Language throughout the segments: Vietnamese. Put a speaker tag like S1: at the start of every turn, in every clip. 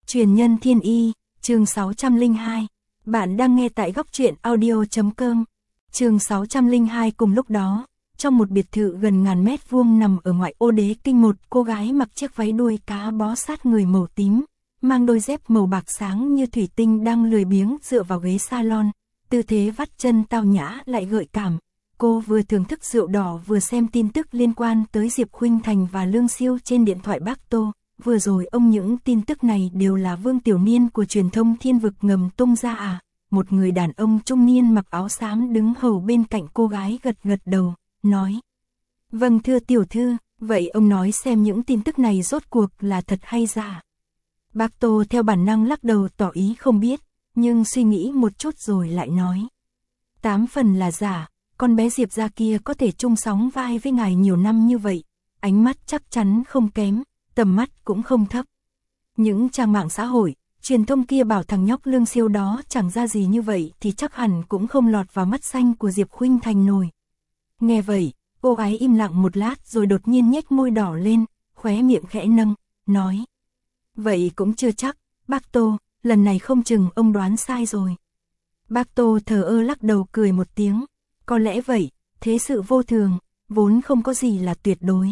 S1: Truyền nhân thiên y, chương 602. Bạn đang nghe tại góc truyện audio.com. Chương 602. Cùng lúc đó, trong một biệt thự gần ngàn mét vuông nằm ở ngoại ô Đế Kinh, một cô gái mặc chiếc váy đuôi cá bó sát người màu tím, mang đôi dép màu bạc sáng như thủy tinh đang lười biếng dựa vào ghế salon, tư thế vắt chân tao nhã lại gợi cảm. Cô vừa thưởng thức rượu đỏ vừa xem tin tức liên quan tới Diệp Khuynh Thành và Lương Siêu trên điện thoại bác Tô. Vừa rồi ông, những tin tức này đều là Vương Tiểu Niên của truyền thông Thiên Vực ngầm tung ra à? Một người đàn ông trung niên mặc áo xám đứng hầu bên cạnh cô gái gật gật đầu, nói: Vâng thưa tiểu thư, vậy ông nói xem những tin tức này rốt cuộc là thật hay giả? Bác Tô theo bản năng lắc đầu tỏ ý không biết, nhưng suy nghĩ một chút rồi lại nói: 8 phần là giả, con bé Diệp gia kia có thể chung sóng vai với ngài nhiều năm như vậy, ánh mắt chắc chắn không kém, tầm mắt cũng không thấp. Những trang mạng xã hội, truyền thông kia bảo thằng nhóc Lương Siêu đó chẳng ra gì như vậy thì chắc hẳn cũng không lọt vào mắt xanh của Diệp Khuynh Thành nổi. Nghe vậy, cô gái im lặng một lát rồi đột nhiên nhếch môi đỏ lên, khóe miệng khẽ nâng, nói: Vậy cũng chưa chắc, bác Tô, lần này không chừng ông đoán sai rồi. Bác Tô thờ ơ lắc đầu cười một tiếng: Có lẽ vậy, thế sự vô thường, vốn không có gì là tuyệt đối.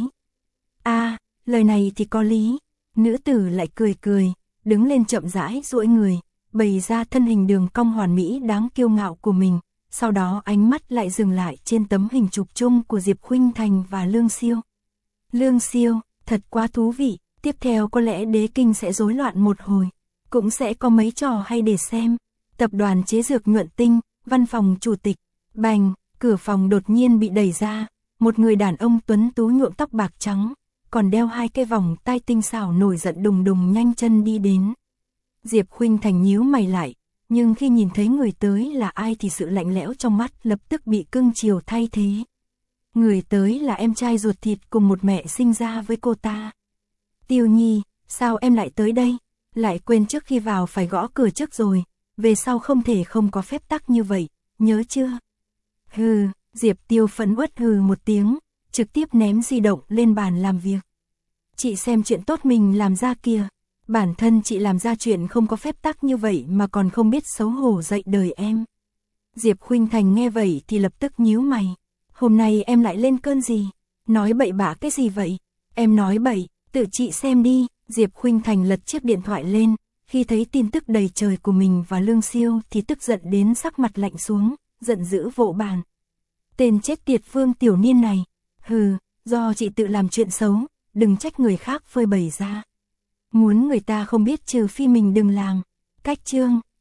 S1: Lời này thì có lý. Nữ tử lại cười cười, đứng lên chậm rãi duỗi người, bày ra thân hình đường cong hoàn mỹ đáng kiêu ngạo của mình, sau đó ánh mắt lại dừng lại trên tấm hình chụp chung của Diệp Khuynh Thành và Lương Siêu. Lương Siêu, thật quá thú vị, tiếp theo có lẽ Đế Kinh sẽ rối loạn một hồi, cũng sẽ có mấy trò hay để xem. Tập đoàn chế dược Nhuận Tinh, văn phòng chủ tịch. Bành, cửa phòng đột nhiên bị đẩy ra, một người đàn ông tuấn tú nhuộm tóc bạc trắng, còn đeo 2 cái vòng tai tinh xảo nổi giận đùng đùng nhanh chân đi đến. Diệp Khuynh Thành nhíu mày lại, nhưng khi nhìn thấy người tới là ai thì sự lạnh lẽo trong mắt lập tức bị cưng chiều thay thế. Người tới là em trai ruột thịt cùng một mẹ sinh ra với cô ta. Tiêu Nhi, sao em lại tới đây? Lại quên trước khi vào phải gõ cửa trước rồi, về sau không thể không có phép tắc như vậy, nhớ chưa? Hừ, Diệp Tiêu phẫn uất hừ một tiếng, trực tiếp ném di động lên bàn làm việc. Chị xem chuyện tốt mình làm ra kìa, bản thân chị làm ra chuyện không có phép tắc như vậy mà còn không biết xấu hổ dạy đời em. Diệp Khuynh Thành nghe vậy thì lập tức nhíu mày. Hôm nay em lại lên cơn gì? Nói bậy bạ cái gì vậy? Em nói bậy, tự chị xem đi. Diệp Khuynh Thành lật chiếc điện thoại lên, khi thấy tin tức đầy trời của mình và Lương Siêu thì tức giận đến sắc mặt lạnh xuống, giận dữ vỗ bàn. Tên chết tiệt Vương Tiểu Niên này. Hừ, do chị tự làm chuyện xấu, đừng trách người khác phơi bày ra. Muốn người ta không biết trừ phi mình đừng làm. Cách chương,